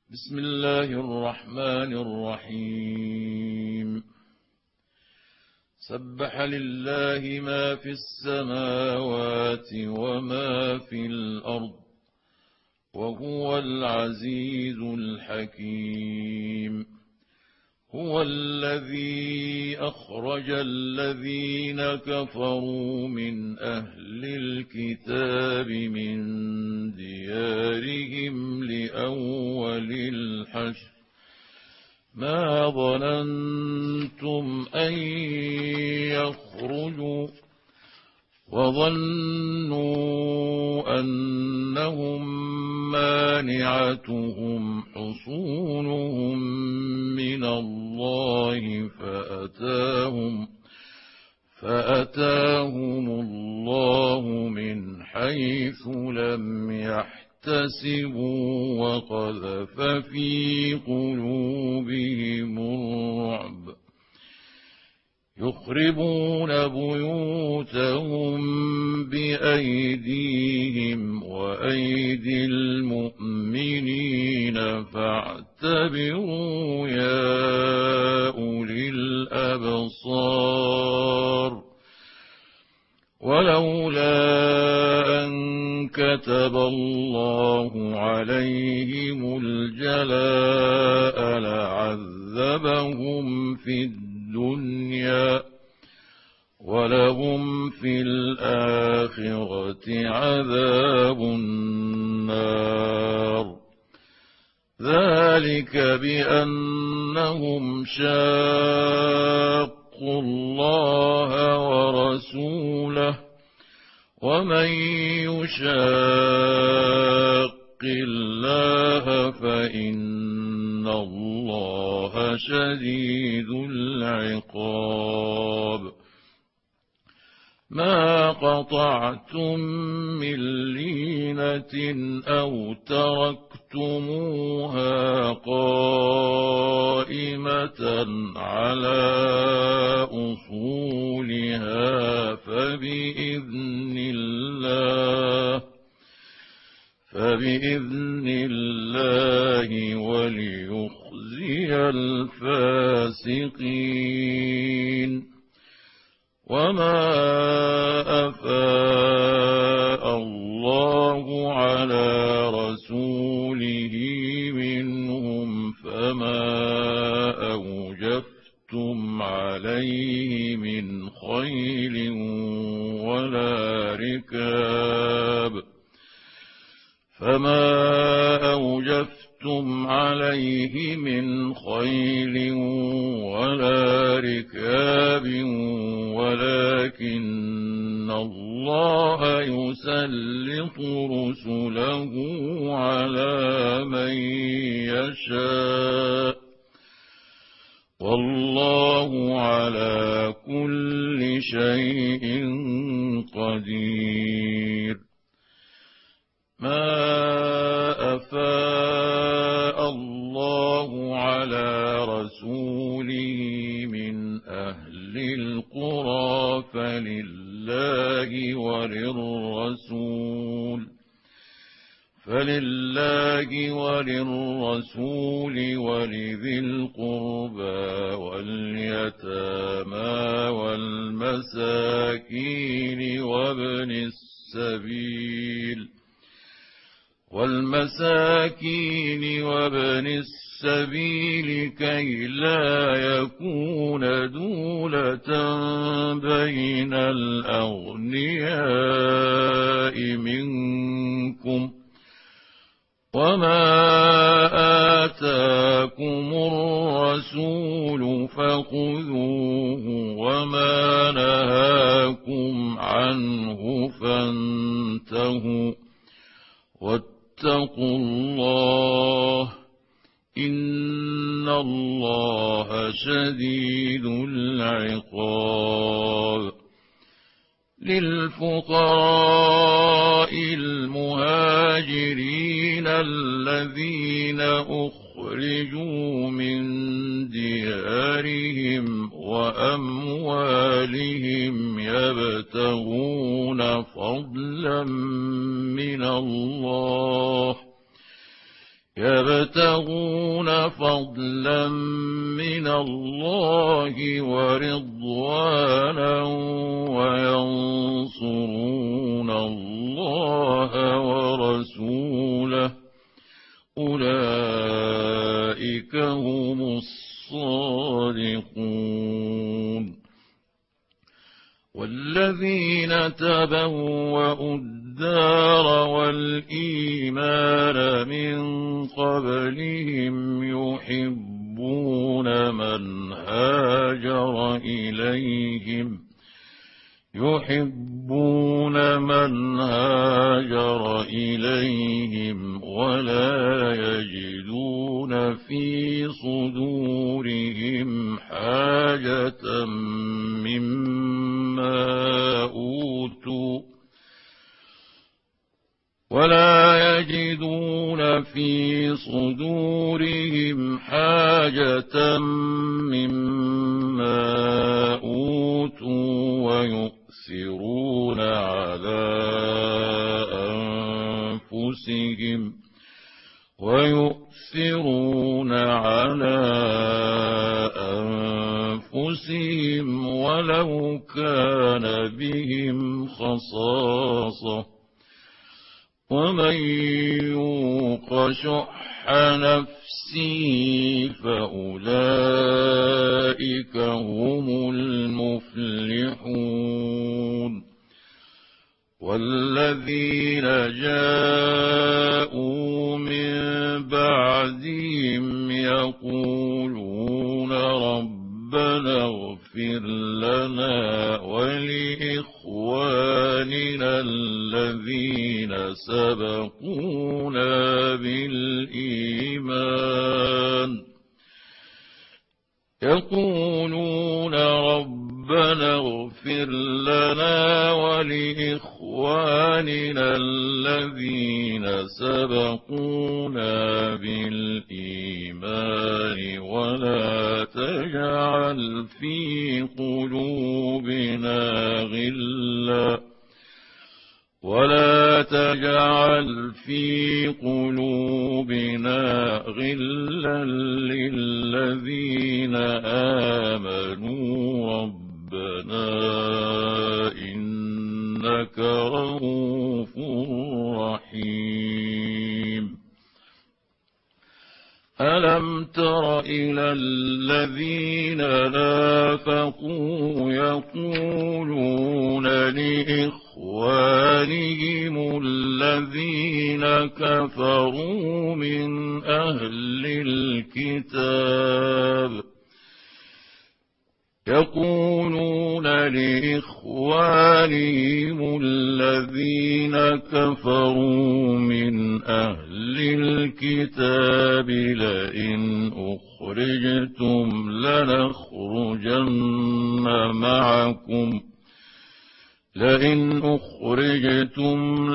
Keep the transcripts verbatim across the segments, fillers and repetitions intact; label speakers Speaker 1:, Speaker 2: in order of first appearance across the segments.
Speaker 1: بسم الله الرحمن الرحيم. سبح لله ما في السماوات وما في الأرض وهو العزيز الحكيم. هو الذي أخرج الذين كفروا من أهل الكتاب من ديارهم لأول الحشر ما ظننتم أن يخرجوا وظنوا أنهم مانعتهم حصونهم من الله فأتاهم فأتاهم الله من حيث لم يحتسبوا وقذف في قلوبهم الرعب يخربون بيوتهم بأيديهم وأيدي المؤمنين فاعتبروا يا أولي الأبصار. ولولا أن كتب الله عليهم الجلاء لعذبهم في الدنيا ولهم في الآخرة عذاب النار. ذلك بأنهم شاقوا الله ورسوله ومن يشاق الله فإن الله شديد العقاب. ما قطعتم من لينة أو تركتموها قائمة على أصولها فبإذن الله فبإذن الله وليخزي الفاسقين. وما أفاء الله على رسوله منهم فما أوجفتم عليه من خيل ولا ركاب فما أوجفتم عليه من خيل ولا ركاب ولكن الله يسلط رسله على من يشاء والله على كل شيء قدير. ما أفاء الله على رسوله من أهل القرى فلله وللرسول فلله وللرسول ولذي القربى واليتامى والمساكين وابن السبيل والمساكين وابن السبيل كي لا يكون دولة بين الأغنياء منكم. وما آتاكم الرسول فخذوه وما نهاكم عنه فانتهوا واتقوا الله إن الله شديد العقاب. للفقراء المهاجرين الذين أخرجوا من ديارهم وأموالهم يبتغون فضلا من الله يبتغون فضلا من الله ورضوانا وينصرون الله ورسوله أولئك هم الصادقون والذين تبوأوا الدار والإيمان من قبلهم يحبون من هاجر إليهم يحبون من هاجر إليهم ولا يجدون في صدورهم حاجة مما أوتوا ولا يجدون في صدورهم حاجة مما أوتوا ويؤثرون على أنفسهم ويؤثرون على أنفسهم ولو كان بهم خصاصة ومن يوق شح نفسه فأولئك هم المفلحون والذين جاءوا من بعدهم يقولون ربنا اغفر لنا ولإخواننا الذين سبقونا بالإيمان يقولون ربنا اغفر لنا ولإخواننا الذين سبقونا بالإيمان ولا تجعل في قلوبنا غلا ولا تجعل في قلوبنا غلا للذين آمنوا ربنا إنك رؤوف رحيم ألم تر إلى الذين نافقوا يقولون لإخوانهم الذين كفروا من أهل الكتاب يقولون لإخوانهم الذين كفروا من أهل الكتاب لئن أخرجتم لنخرجن معكم لئن أخرجتم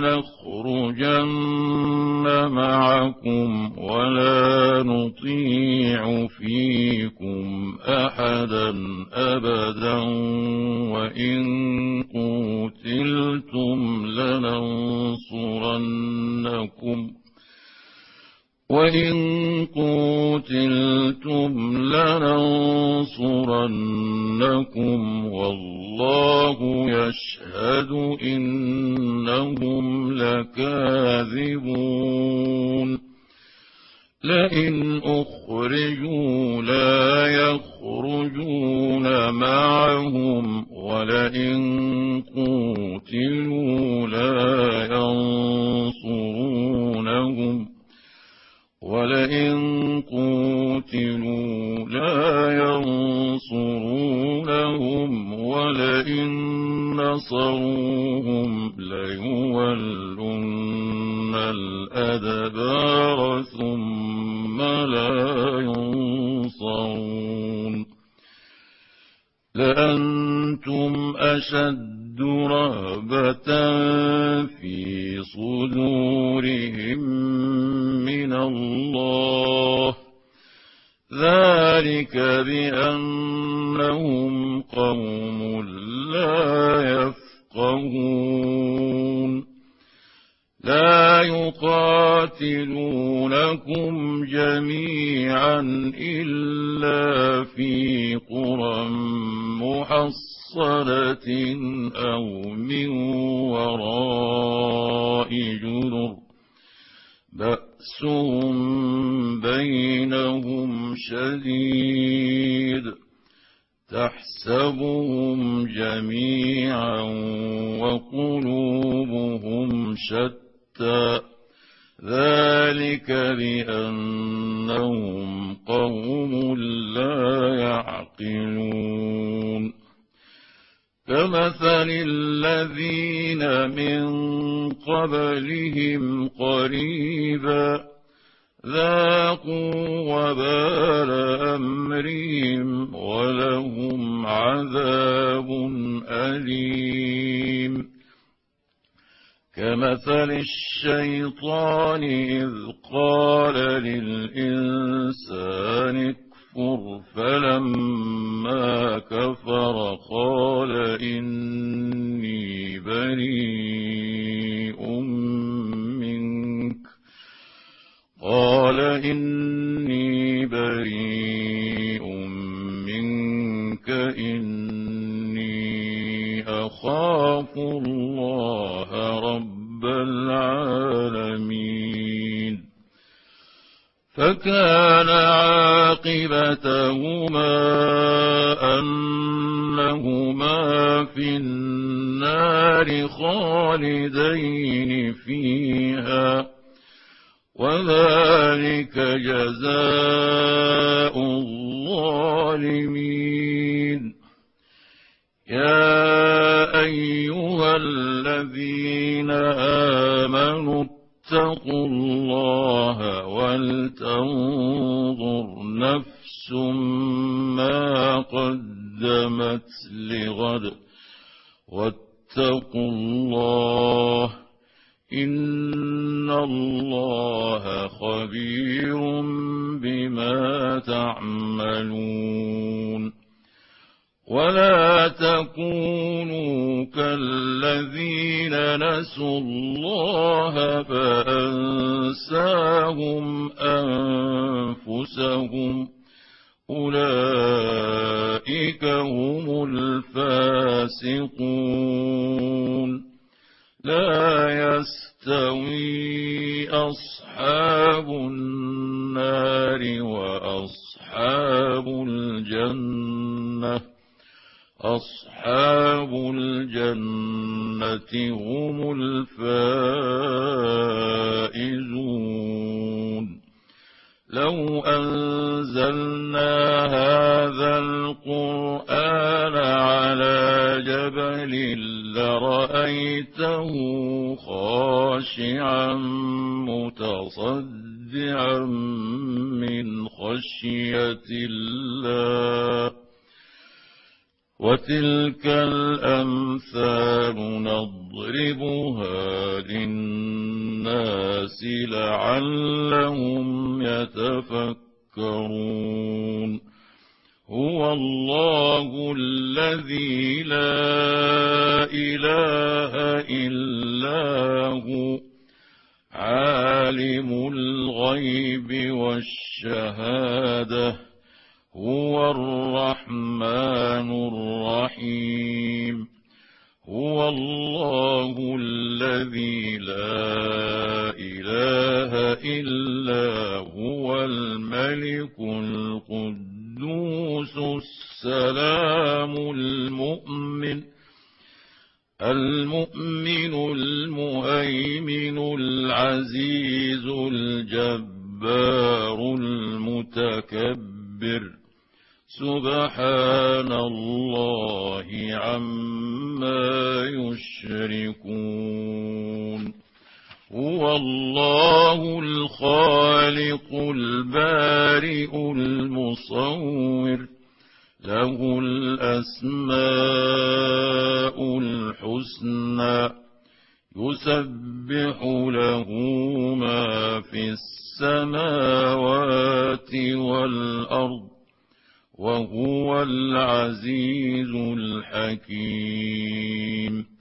Speaker 1: لنخرجن معكم ولا نطيع فيكم أحدا أبدا وإن قتلتم لننصرنكم وإن قتلتم لننصرنكم والله يشهد إنهم لكاذبون لئن أخرجوا لا يخرجون معهم ولئن قتلوا لا ينصرونهم ولئن قتلوا لا ينصرونهم ولئن نصروهم ليولن الأدبار ثم لا ينصرون لأنتم أشد رهبة في صدورهم من الله ذلك بأنهم قوم لا يفقهون لا يقاتلونكم جميعا إلا في قرى محصنة أو من وراء جدر بأسهم بينهم شديد تحسبهم جميعا وقلوبهم شتى ذلك بأنهم قوم لا يعقلون كمثل الذين من قبلهم قريبا ذاقوا وبال أمرهم ولهم عذاب أليم كمثل الشيطان إذ قال للإنسان اكفر فلما كفر قال إني بريء منك قال إني بريء منك إني أخاف الله رب العالمين فكان عاقبتهما أنهما في النار خالدين فيها وذلك جزاء الظالمين يا أيها الذين آمنوا اتقوا الله ولتنظر نفس ما قدمت لغد واتقوا الله إن الله خبير بما تعملون ولا تكونوا كالذين نسوا الله فأنساهم أنفسهم أولئك هم الفاسقون لا يستوي أصحاب النار وأصحاب الجنة أصحاب الجنة هم الفائزون لو أنزلنا هذا القرآن على جبل لرأيته خاشعا متصدعا من خشية الله وتلك الأمثال نضربها للناس لعلهم يتفكرون هو الله الذي لا إله إلا هو عالم الغيب والشهادة هو الرحمن الرحيم هو الله الذي لا إله إلا هو الملك القدوس السلام المؤمن المؤمن المهيمن العزيز الجبار المتكبر سبحان الله عما يشركون هو الله الخالق البارئ المصور له الأسماء الحسنى يسبح له ما في السماوات والأرض وهو العزيز الحكيم